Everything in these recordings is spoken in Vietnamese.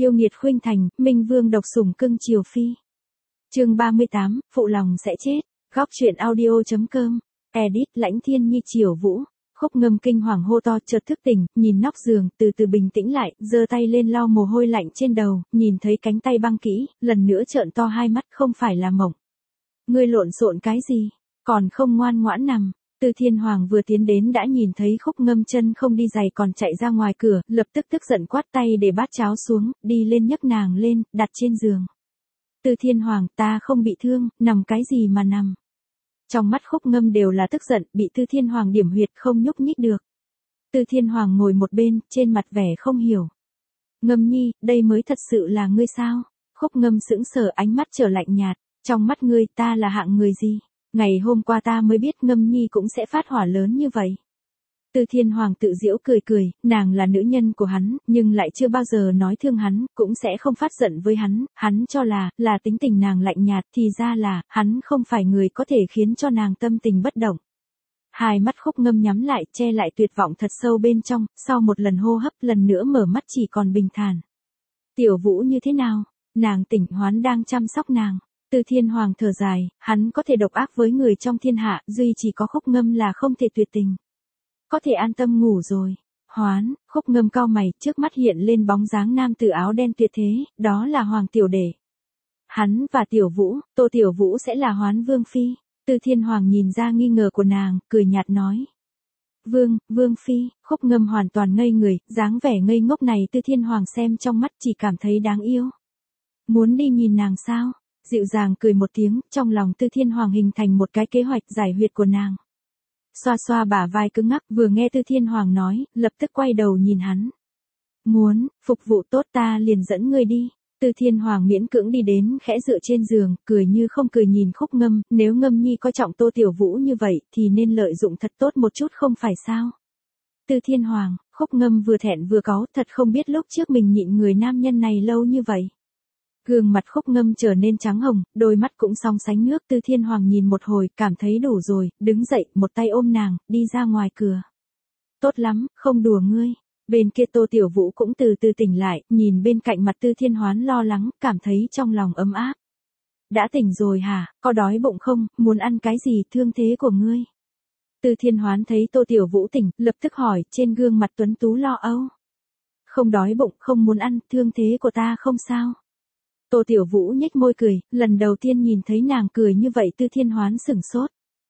Yêu nghiệt khuynh thành, Minh Vương độc sủng cưng chiều phi. Chương 38, phụ lòng sẽ chết. Góc truyện audio.com. Edit Lãnh Thiên Nhi Triều Vũ. Khúc Ngâm kinh hoàng hô to, chợt thức tỉnh, nhìn nóc giường, từ từ bình tĩnh lại, giơ tay lên lau mồ hôi lạnh trên đầu, nhìn thấy cánh tay băng kỹ, lần nữa trợn to hai mắt, không phải là mộng. Ngươi lộn xộn cái gì? Còn không ngoan ngoãn nằm. Từ Thiên Hoàng vừa tiến đến đã nhìn thấy Khúc Ngâm chân không đi giày còn chạy ra ngoài cửa, lập tức tức giận quát tay để bát cháo xuống, đi lên nhấc nàng lên, đặt trên giường. Từ Thiên Hoàng, ta không bị thương, nằm cái gì mà nằm. Trong mắt Khúc Ngâm đều là tức giận, bị Từ Thiên Hoàng điểm huyệt không nhúc nhích được. Từ Thiên Hoàng ngồi một bên, trên mặt vẻ không hiểu. Ngâm nhi, đây mới thật sự là ngươi sao? Khúc Ngâm sững sờ, ánh mắt trở lạnh nhạt, trong mắt ngươi ta là hạng người gì? Ngày hôm qua ta mới biết Ngâm nhi cũng sẽ phát hỏa lớn như vậy. Từ Thiên Hoàng tự giễu cười cười, nàng là nữ nhân của hắn, nhưng lại chưa bao giờ nói thương hắn, cũng sẽ không phát giận với hắn cho là tính tình nàng lạnh nhạt, thì ra là, hắn không phải người có thể khiến cho nàng tâm tình bất động. Hai mắt Khúc Ngâm nhắm lại, che lại tuyệt vọng thật sâu bên trong, sau một lần hô hấp lần nữa mở mắt chỉ còn bình thản. Tiểu Vũ như thế nào? Nàng tỉnh, Hoán đang chăm sóc nàng. Từ Thiên Hoàng thở dài, hắn có thể độc ác với người trong thiên hạ, duy chỉ có Khúc Ngâm là không thể tuyệt tình. Có thể an tâm ngủ rồi. Hoán, Khúc Ngâm cau mày, trước mắt hiện lên bóng dáng nam tử áo đen tuyệt thế, đó là Hoàng Tiểu Đệ. Hắn và Tiểu Vũ, Tô Tiểu Vũ sẽ là Hoán Vương Phi. Từ Thiên Hoàng nhìn ra nghi ngờ của nàng, cười nhạt nói. Vương Phi, Khúc Ngâm hoàn toàn ngây người, dáng vẻ ngây ngốc này Từ Thiên Hoàng xem trong mắt chỉ cảm thấy đáng yêu. Muốn đi nhìn nàng sao? Dịu dàng cười một tiếng, trong lòng Từ Thiên Hoàng hình thành một cái kế hoạch giải huyệt của nàng. Xoa xoa bả vai cứng ngắc, vừa nghe Từ Thiên Hoàng nói, lập tức quay đầu nhìn hắn. Muốn, phục vụ tốt ta liền dẫn ngươi đi. Từ Thiên Hoàng miễn cưỡng đi đến, khẽ dựa trên giường, cười như không cười nhìn Khúc Ngâm, nếu Ngâm nhi coi trọng Tô Tiểu Vũ như vậy, thì nên lợi dụng thật tốt một chút không phải sao? Từ Thiên Hoàng, Khúc Ngâm vừa thẹn vừa cáu, thật không biết lúc trước mình nhịn người nam nhân này lâu như vậy. Gương mặt Khúc Ngâm trở nên trắng hồng, đôi mắt cũng song sánh nước. Từ Thiên Hoàng nhìn một hồi, cảm thấy đủ rồi, đứng dậy, một tay ôm nàng, đi ra ngoài cửa. Tốt lắm, không đùa ngươi. Bên kia Tô Tiểu Vũ cũng từ từ tỉnh lại, nhìn bên cạnh mặt Từ Thiên Hoán lo lắng, cảm thấy trong lòng ấm áp. Đã tỉnh rồi hả, có đói bụng không, muốn ăn cái gì, thương thế của ngươi? Từ Thiên Hoán thấy Tô Tiểu Vũ tỉnh, lập tức hỏi, trên gương mặt tuấn tú lo âu. Không đói bụng, không muốn ăn, thương thế của ta không sao. Tô Tiểu Vũ nhếch môi cười, lần đầu tiên nhìn thấy nàng cười như vậy Từ Thiên Hoán sửng sốt.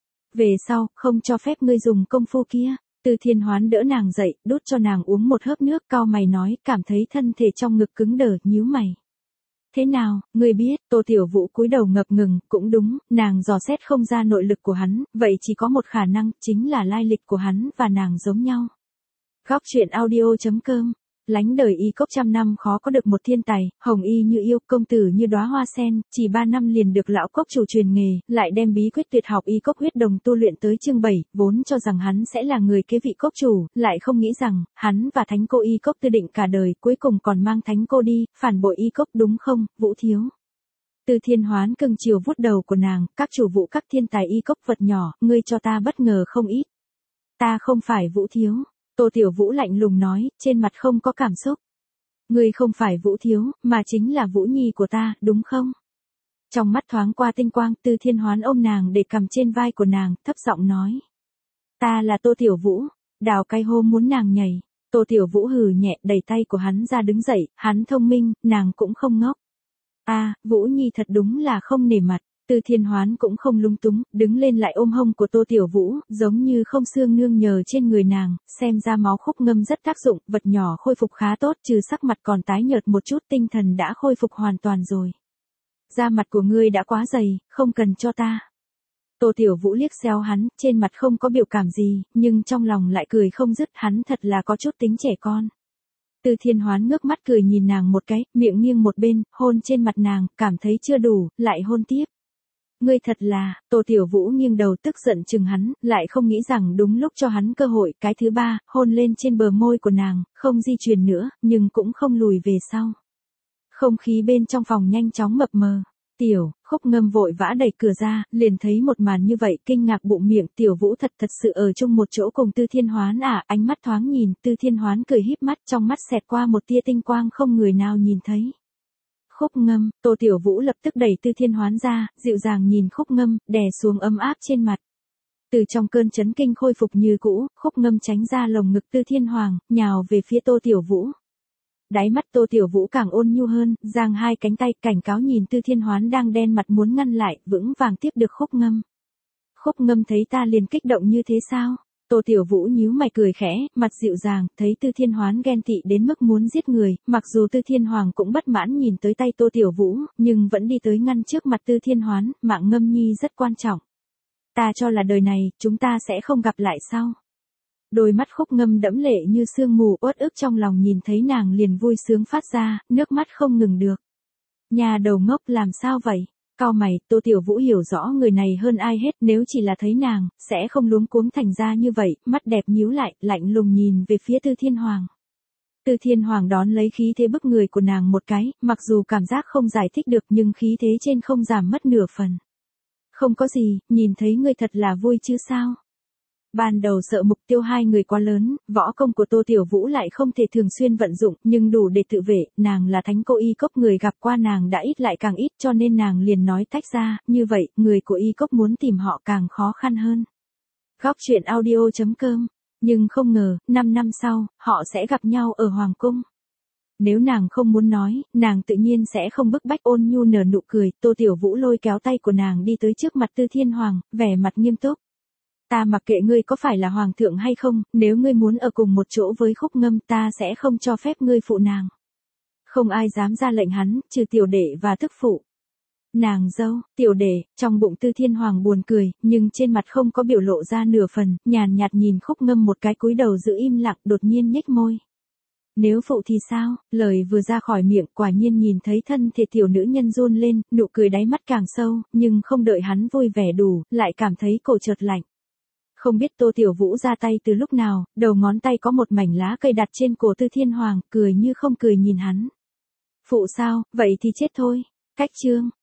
Về sau, không cho phép ngươi dùng công phu kia. Từ Thiên Hoán đỡ nàng dậy, đút cho nàng uống một hớp nước, cau mày nói, cảm thấy thân thể trong ngực cứng đờ, nhíu mày. Thế nào, ngươi biết? Tô Tiểu Vũ cúi đầu ngập ngừng, cũng đúng, nàng dò xét không ra nội lực của hắn, vậy chỉ có một khả năng, chính là lai lịch của hắn và nàng giống nhau. Góc truyện audio.com. Lánh đời y cốc trăm năm khó có được một thiên tài, hồng y như yêu, công tử như đóa hoa sen, chỉ 3 năm liền được lão cốc chủ truyền nghề, lại đem bí quyết tuyệt học y cốc huyết đồng tu luyện tới chương 7, vốn cho rằng hắn sẽ là người kế vị cốc chủ, lại không nghĩ rằng, hắn và thánh cô y cốc tư định cả đời, cuối cùng còn mang thánh cô đi, phản bội y cốc đúng không, Vũ thiếu? Từ Thiên Hoán cưng chiều vuốt đầu của nàng, các chủ vụ các thiên tài y cốc vật nhỏ, ngươi cho ta bất ngờ không ít. Ta không phải Vũ thiếu. Tô Tiểu Vũ lạnh lùng nói, trên mặt không có cảm xúc. Ngươi không phải Vũ thiếu, mà chính là Vũ nhi của ta, đúng không? Trong mắt thoáng qua tinh quang, Từ Thiên Hoán ôm nàng để cầm trên vai của nàng, thấp giọng nói. Ta là Tô Tiểu Vũ, đào cái hô muốn nàng nhảy. Tô Tiểu Vũ hừ nhẹ, đẩy tay của hắn ra đứng dậy, hắn thông minh, nàng cũng không ngốc. Vũ nhi thật đúng là không nể mặt. Từ Thiên Hoán cũng không lung túng, đứng lên lại ôm hông của Tô Tiểu Vũ, giống như không xương nương nhờ trên người nàng, xem ra máu Khúc Ngâm rất tác dụng, vật nhỏ khôi phục khá tốt, trừ sắc mặt còn tái nhợt một chút, tinh thần đã khôi phục hoàn toàn rồi. Da mặt của ngươi đã quá dày, không cần cho ta. Tô Tiểu Vũ liếc xéo hắn, trên mặt không có biểu cảm gì, nhưng trong lòng lại cười không dứt, hắn thật là có chút tính trẻ con. Từ Thiên Hoán ngước mắt cười nhìn nàng một cái, miệng nghiêng một bên, hôn trên mặt nàng, cảm thấy chưa đủ, lại hôn tiếp. Ngươi thật là, Tô Tiểu Vũ nghiêng đầu tức giận chừng hắn, lại không nghĩ rằng đúng lúc cho hắn cơ hội, cái thứ ba, hôn lên trên bờ môi của nàng, không di chuyển nữa, nhưng cũng không lùi về sau. Không khí bên trong phòng nhanh chóng mập mờ. Khúc Ngâm vội vã đẩy cửa ra, liền thấy một màn như vậy, kinh ngạc bụng miệng, Tiểu Vũ thật sự ở chung một chỗ cùng Tư Thiên Hoán à, ánh mắt thoáng nhìn, Tư Thiên Hoán cười híp mắt, trong mắt xẹt qua một tia tinh quang không người nào nhìn thấy. Khúc Ngâm, Tô Tiểu Vũ lập tức đẩy Tư Thiên Hoán ra, dịu dàng nhìn Khúc Ngâm, đè xuống ấm áp trên mặt. Từ trong cơn chấn kinh khôi phục như cũ, Khúc Ngâm tránh ra lồng ngực Tư Thiên Hoàng, nhào về phía Tô Tiểu Vũ. Đáy mắt Tô Tiểu Vũ càng ôn nhu hơn, giang hai cánh tay cảnh cáo nhìn Tư Thiên Hoán đang đen mặt muốn ngăn lại, vững vàng tiếp được Khúc Ngâm. Khúc Ngâm thấy ta liền kích động như thế sao? Tô Tiểu Vũ nhíu mày cười khẽ, mặt dịu dàng, thấy Tư Thiên Hoán ghen tị đến mức muốn giết người, mặc dù Tư Thiên Hoàng cũng bất mãn nhìn tới tay Tô Tiểu Vũ, nhưng vẫn đi tới ngăn trước mặt Tư Thiên Hoán, mạng Ngâm nhi rất quan trọng. Ta cho là đời này, chúng ta sẽ không gặp lại sau. Đôi mắt Khúc Ngâm đẫm lệ như sương mù, uất ức trong lòng nhìn thấy nàng liền vui sướng phát ra, nước mắt không ngừng được. Nhà đầu ngốc làm sao vậy? Cau mày, Tô Tiểu Vũ hiểu rõ người này hơn ai hết, nếu chỉ là thấy nàng, sẽ không luống cuống thành ra như vậy, mắt đẹp nhíu lại, lạnh lùng nhìn về phía Tư Thiên Hoàng. Tư Thiên Hoàng đón lấy khí thế bức người của nàng một cái, mặc dù cảm giác không giải thích được nhưng khí thế trên không giảm mất nửa phần. Không có gì, nhìn thấy ngươi thật là vui chứ sao? Ban đầu sợ mục tiêu hai người quá lớn, võ công của Tô Tiểu Vũ lại không thể thường xuyên vận dụng, nhưng đủ để tự vệ, nàng là thánh cô y cốc, người gặp qua nàng đã ít lại càng ít, cho nên nàng liền nói tách ra, như vậy, người của y cốc muốn tìm họ càng khó khăn hơn. Góc truyện audio.com, nhưng không ngờ, 5 năm sau, họ sẽ gặp nhau ở Hoàng Cung. Nếu nàng không muốn nói, nàng tự nhiên sẽ không bức bách, ôn nhu nở nụ cười, Tô Tiểu Vũ lôi kéo tay của nàng đi tới trước mặt Tư Thiên Hoàng, vẻ mặt nghiêm túc. Ta mặc kệ ngươi có phải là hoàng thượng hay không, nếu ngươi muốn ở cùng một chỗ với Khúc Ngâm ta sẽ không cho phép ngươi phụ nàng. Không ai dám ra lệnh hắn, trừ tiểu đệ và thức phụ. Nàng dâu, tiểu đệ, trong bụng Tư Thiên Hoàng buồn cười, nhưng trên mặt không có biểu lộ ra nửa phần, nhàn nhạt nhìn Khúc Ngâm một cái, cúi đầu giữ im lặng, đột nhiên nhếch môi. Nếu phụ thì sao? Lời vừa ra khỏi miệng, quả nhiên nhìn thấy thân thể tiểu nữ nhân run lên, nụ cười đáy mắt càng sâu, nhưng không đợi hắn vui vẻ đủ, lại cảm thấy cổ chợt lạnh. Không biết Tô Tiểu Vũ ra tay từ lúc nào, đầu ngón tay có một mảnh lá cây đặt trên cổ Tư Thiên Hoàng, cười như không cười nhìn hắn. Phụ sao, vậy thì chết thôi. Cách chương.